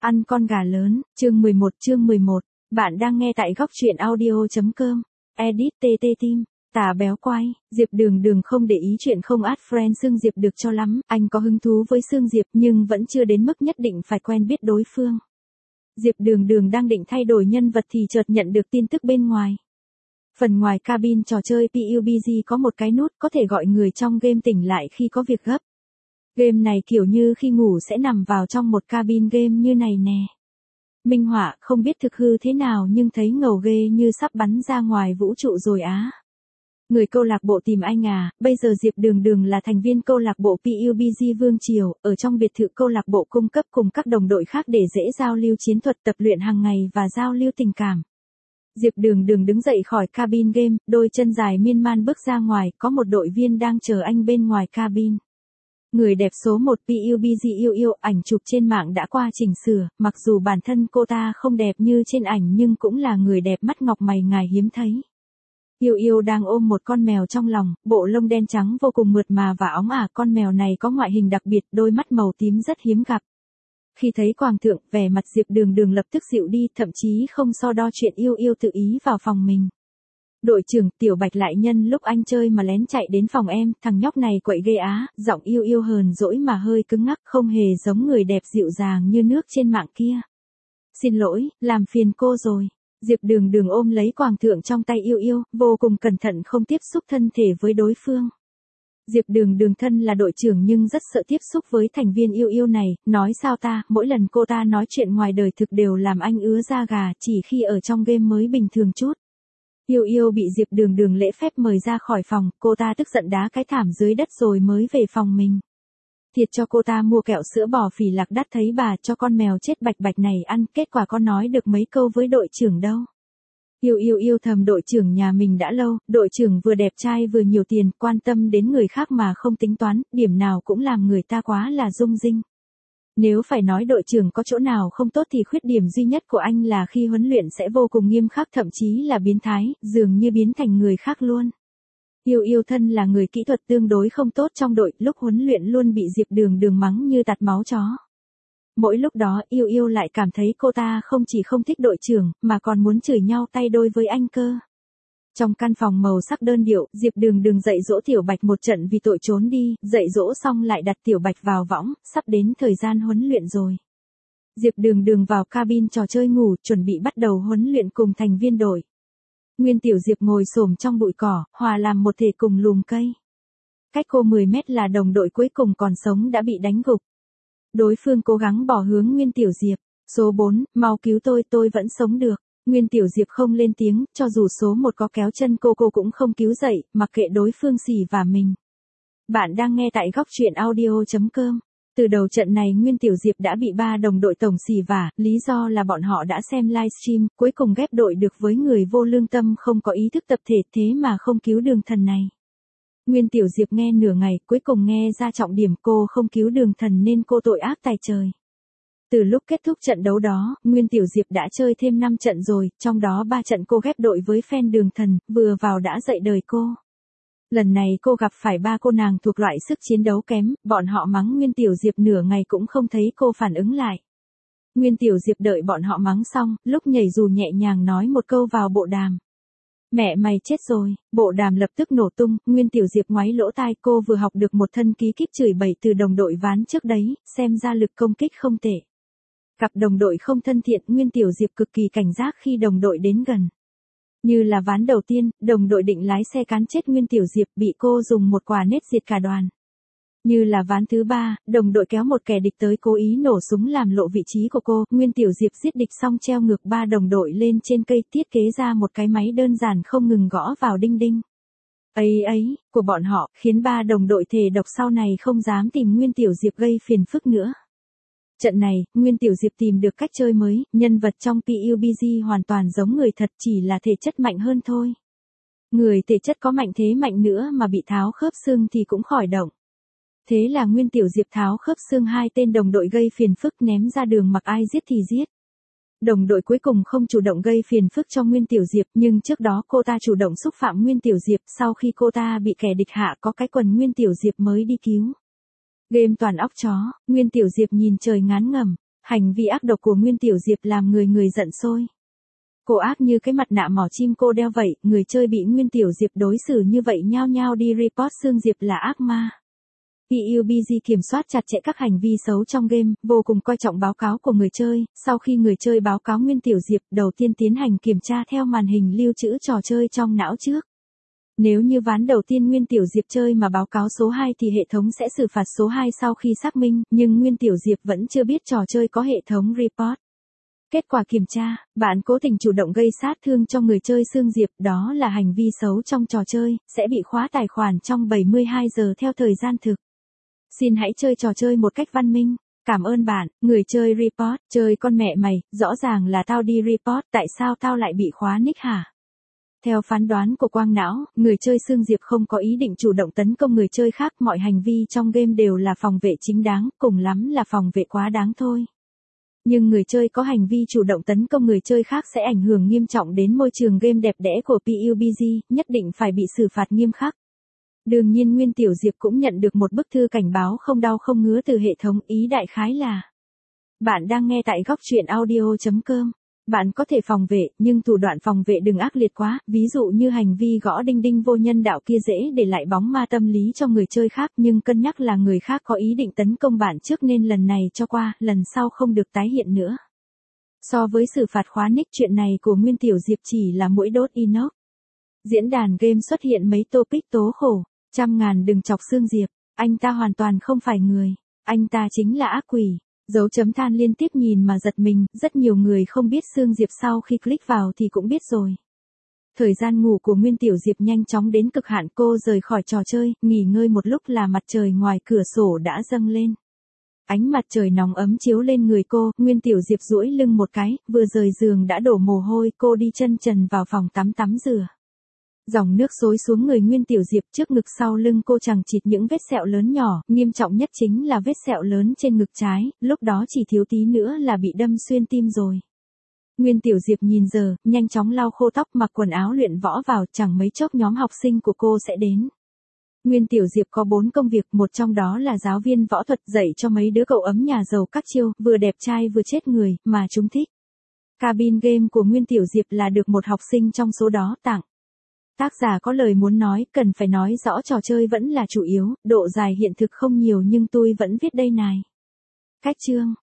Ăn con gà lớn, chương 11. Bạn đang nghe tại góc truyện audio.com. Edit TT Team. Tả béo quay, Diệp Đường Đường không để ý chuyện không add friend Sương Diệp được cho lắm, anh có hứng thú với Sương Diệp nhưng vẫn chưa đến mức nhất định phải quen biết đối phương. Diệp Đường Đường đang định thay đổi nhân vật thì chợt nhận được tin tức bên ngoài. Phần ngoài cabin trò chơi PUBG có một cái nút có thể gọi người trong game tỉnh lại khi có việc gấp. Game này kiểu như khi ngủ sẽ nằm vào trong một cabin game như này nè. Minh họa không biết thực hư thế nào nhưng thấy ngầu ghê như sắp bắn ra ngoài vũ trụ rồi á. Người câu lạc bộ tìm anh à, bây giờ Diệp Đường Đường là thành viên câu lạc bộ PUBG Vương Triều, ở trong biệt thự câu lạc bộ cung cấp cùng các đồng đội khác để dễ giao lưu chiến thuật tập luyện hàng ngày và giao lưu tình cảm. Diệp Đường Đường đứng dậy khỏi cabin game, đôi chân dài miên man bước ra ngoài, có một đội viên đang chờ anh bên ngoài cabin. Người đẹp số 1 PUBG yêu ảnh chụp trên mạng đã qua chỉnh sửa, mặc dù bản thân cô ta không đẹp như trên ảnh nhưng cũng là người đẹp mắt ngọc mày ngài hiếm thấy. Yêu đang ôm một con mèo trong lòng, bộ lông đen trắng vô cùng mượt mà và óng ả, con mèo này có ngoại hình đặc biệt, đôi mắt màu tím rất hiếm gặp. Khi thấy Quảng Thượng, vẻ mặt Diệp Đường Đường lập tức dịu đi, thậm chí không so đo chuyện yêu tự ý vào phòng mình. Đội trưởng, Tiểu Bạch lại nhân lúc anh chơi mà lén chạy đến phòng em, thằng nhóc này quậy ghê á, giọng yêu hờn dỗi mà hơi cứng ngắc, không hề giống người đẹp dịu dàng như nước trên mạng kia. Xin lỗi, làm phiền cô rồi. Diệp Đường Đường ôm lấy Quảng Thượng trong tay yêu, vô cùng cẩn thận không tiếp xúc thân thể với đối phương. Diệp Đường Đường thân là đội trưởng nhưng rất sợ tiếp xúc với thành viên yêu này, nói sao ta, mỗi lần cô ta nói chuyện ngoài đời thực đều làm anh ứa da gà, chỉ khi ở trong game mới bình thường chút. Yêu bị Diệp Đường Đường lễ phép mời ra khỏi phòng, cô ta tức giận đá cái thảm dưới đất rồi mới về phòng mình. Thiệt cho cô ta mua kẹo sữa bò phỉ lạc đắt thấy bà cho con mèo chết bạch này ăn, kết quả con nói được mấy câu với đội trưởng đâu. Yêu thầm đội trưởng nhà mình đã lâu, đội trưởng vừa đẹp trai vừa nhiều tiền, quan tâm đến người khác mà không tính toán, điểm nào cũng làm người ta quá là rung rinh. Nếu phải nói đội trưởng có chỗ nào không tốt thì khuyết điểm duy nhất của anh là khi huấn luyện sẽ vô cùng nghiêm khắc, thậm chí là biến thái, dường như biến thành người khác luôn. Yêu thân là người kỹ thuật tương đối không tốt trong đội, lúc huấn luyện luôn bị Diệp Đường Đường mắng như tạt máu chó. Mỗi lúc đó yêu lại cảm thấy cô ta không chỉ không thích đội trưởng, mà còn muốn chửi nhau tay đôi với anh cơ. Trong căn phòng màu sắc đơn điệu, Diệp Đường Đường dạy dỗ Tiểu Bạch một trận vì tội trốn đi, dạy dỗ xong lại đặt Tiểu Bạch vào võng, sắp đến thời gian huấn luyện rồi. Diệp Đường Đường vào cabin trò chơi ngủ, chuẩn bị bắt đầu huấn luyện cùng thành viên đội. Nguyên Tiểu Diệp ngồi xổm trong bụi cỏ, hòa làm một thể cùng lùm cây. Cách cô 10 mét là đồng đội cuối cùng còn sống đã bị đánh gục. Đối phương cố gắng bỏ hướng Nguyên Tiểu Diệp. Số 4, mau cứu tôi vẫn sống được. Nguyên Tiểu Diệp không lên tiếng, cho dù số 1 có kéo chân cô cũng không cứu dậy, mặc kệ đối phương xỉ vả mình. Bạn đang nghe tại góc truyện audio.com. Từ đầu trận này Nguyên Tiểu Diệp đã bị 3 đồng đội tổng xỉ vả, lý do là bọn họ đã xem livestream, cuối cùng ghép đội được với người vô lương tâm không có ý thức tập thể, thế mà không cứu Đường Thần này. Nguyên Tiểu Diệp nghe nửa ngày, cuối cùng nghe ra trọng điểm, cô không cứu Đường Thần nên cô tội ác tày trời. Từ lúc kết thúc trận đấu đó, Nguyên Tiểu Diệp đã chơi thêm 5 trận rồi, trong đó 3 trận cô ghép đội với fan Đường Thần, vừa vào đã dạy đời cô. Lần này cô gặp phải 3 cô nàng thuộc loại sức chiến đấu kém, bọn họ mắng Nguyên Tiểu Diệp nửa ngày cũng không thấy cô phản ứng lại. Nguyên Tiểu Diệp đợi bọn họ mắng xong, lúc nhảy dù nhẹ nhàng nói một câu vào bộ đàm. Mẹ mày chết rồi, bộ đàm lập tức nổ tung, Nguyên Tiểu Diệp ngoáy lỗ tai, cô vừa học được một thân ký kíp chửi bậy từ đồng đội ván trước đấy, xem ra lực công kích không tệ. Cặp đồng đội không thân thiện, Nguyên Tiểu Diệp cực kỳ cảnh giác khi đồng đội đến gần. Như là ván đầu tiên, đồng đội định lái xe cán chết Nguyên Tiểu Diệp, bị cô dùng một quả nết diệt cả đoàn. Như là ván thứ 3, đồng đội kéo một kẻ địch tới cố ý nổ súng làm lộ vị trí của cô, Nguyên Tiểu Diệp giết địch xong treo ngược 3 đồng đội lên trên cây, thiết kế ra một cái máy đơn giản không ngừng gõ vào đinh đinh. Ấy, của bọn họ, khiến 3 đồng đội thề độc sau này không dám tìm Nguyên Tiểu Diệp gây phiền phức nữa. Trận này, Nguyên Tiểu Diệp tìm được cách chơi mới, nhân vật trong PUBG hoàn toàn giống người thật, chỉ là thể chất mạnh hơn thôi. Người thể chất có mạnh thế mạnh nữa mà bị tháo khớp xương thì cũng khỏi động. Thế là Nguyên Tiểu Diệp tháo khớp xương 2 tên đồng đội gây phiền phức ném ra đường, mặc ai giết thì giết. Đồng đội cuối cùng không chủ động gây phiền phức cho Nguyên Tiểu Diệp, nhưng trước đó cô ta chủ động xúc phạm Nguyên Tiểu Diệp, sau khi cô ta bị kẻ địch hạ có cái quần Nguyên Tiểu Diệp mới đi cứu. Game toàn óc chó, Nguyên Tiểu Diệp nhìn trời ngán ngẩm. Hành vi ác độc của Nguyên Tiểu Diệp làm người giận sôi. Cô ác như cái mặt nạ mỏ chim cô đeo vậy, người chơi bị Nguyên Tiểu Diệp đối xử như vậy nhao nhao đi report Sương Diệp là ác ma. PUBG kiểm soát chặt chẽ các hành vi xấu trong game, vô cùng coi trọng báo cáo của người chơi, sau khi người chơi báo cáo Nguyên Tiểu Diệp, đầu tiên tiến hành kiểm tra theo màn hình lưu trữ trò chơi trong não trước. Nếu như ván đầu tiên Nguyên Tiểu Diệp chơi mà báo cáo số 2 thì hệ thống sẽ xử phạt số 2 sau khi xác minh, nhưng Nguyên Tiểu Diệp vẫn chưa biết trò chơi có hệ thống report. Kết quả kiểm tra, bạn cố tình chủ động gây sát thương cho người chơi Sương Diệp, đó là hành vi xấu trong trò chơi, sẽ bị khóa tài khoản trong 72 giờ theo thời gian thực. Xin hãy chơi trò chơi một cách văn minh. Cảm ơn bạn, người chơi report, chơi con mẹ mày, rõ ràng là tao đi report, tại sao tao lại bị khóa nick hả? Theo phán đoán của Quang Não, người chơi Sương Diệp không có ý định chủ động tấn công người chơi khác, mọi hành vi trong game đều là phòng vệ chính đáng, cùng lắm là phòng vệ quá đáng thôi. Nhưng người chơi có hành vi chủ động tấn công người chơi khác sẽ ảnh hưởng nghiêm trọng đến môi trường game đẹp đẽ của PUBG, nhất định phải bị xử phạt nghiêm khắc. Đương nhiên Nguyên Tiểu Diệp cũng nhận được một bức thư cảnh báo không đau không ngứa từ hệ thống, ý đại khái là: bạn đang nghe tại góc truyện audio.com. Bạn có thể phòng vệ, nhưng thủ đoạn phòng vệ đừng ác liệt quá, ví dụ như hành vi gõ đinh đinh vô nhân đạo kia dễ để lại bóng ma tâm lý cho người chơi khác, nhưng cân nhắc là người khác có ý định tấn công bạn trước nên lần này cho qua, lần sau không được tái hiện nữa. So với xử phạt khóa nick, chuyện này của Nguyên Tiểu Diệp chỉ là mũi đốt inox. Diễn đàn game xuất hiện mấy topic tố khổ, 100.000 đừng chọc Sương Diệp, anh ta hoàn toàn không phải người, anh ta chính là ác quỷ. Dấu chấm than liên tiếp nhìn mà giật mình, rất nhiều người không biết Sương Diệp sau khi click vào thì cũng biết rồi. Thời gian ngủ của Nguyên Tiểu Diệp nhanh chóng đến cực hạn, cô rời khỏi trò chơi, nghỉ ngơi một lúc là mặt trời ngoài cửa sổ đã dâng lên. Ánh mặt trời nóng ấm chiếu lên người cô, Nguyên Tiểu Diệp duỗi lưng một cái, vừa rời giường đã đổ mồ hôi, cô đi chân trần vào phòng tắm rửa. Dòng nước xối xuống người Nguyên Tiểu Diệp, trước ngực sau lưng cô chằng chịt những vết sẹo lớn nhỏ, nghiêm trọng nhất chính là vết sẹo lớn trên ngực trái, lúc đó chỉ thiếu tí nữa là bị đâm xuyên tim rồi. Nguyên Tiểu Diệp nhìn giờ, nhanh chóng lau khô tóc, mặc quần áo luyện võ vào, chẳng mấy chốc nhóm học sinh của cô sẽ đến. Nguyên Tiểu Diệp có 4 công việc, một trong đó là giáo viên võ thuật, dạy cho mấy đứa cậu ấm nhà giàu các chiêu, vừa đẹp trai vừa chết người, mà chúng thích. Cabin game của Nguyên Tiểu Diệp là được một học sinh trong số đó tặng. Tác giả có lời muốn nói, cần phải nói rõ trò chơi vẫn là chủ yếu, độ dài hiện thực không nhiều nhưng tôi vẫn viết đây này. Cách chương,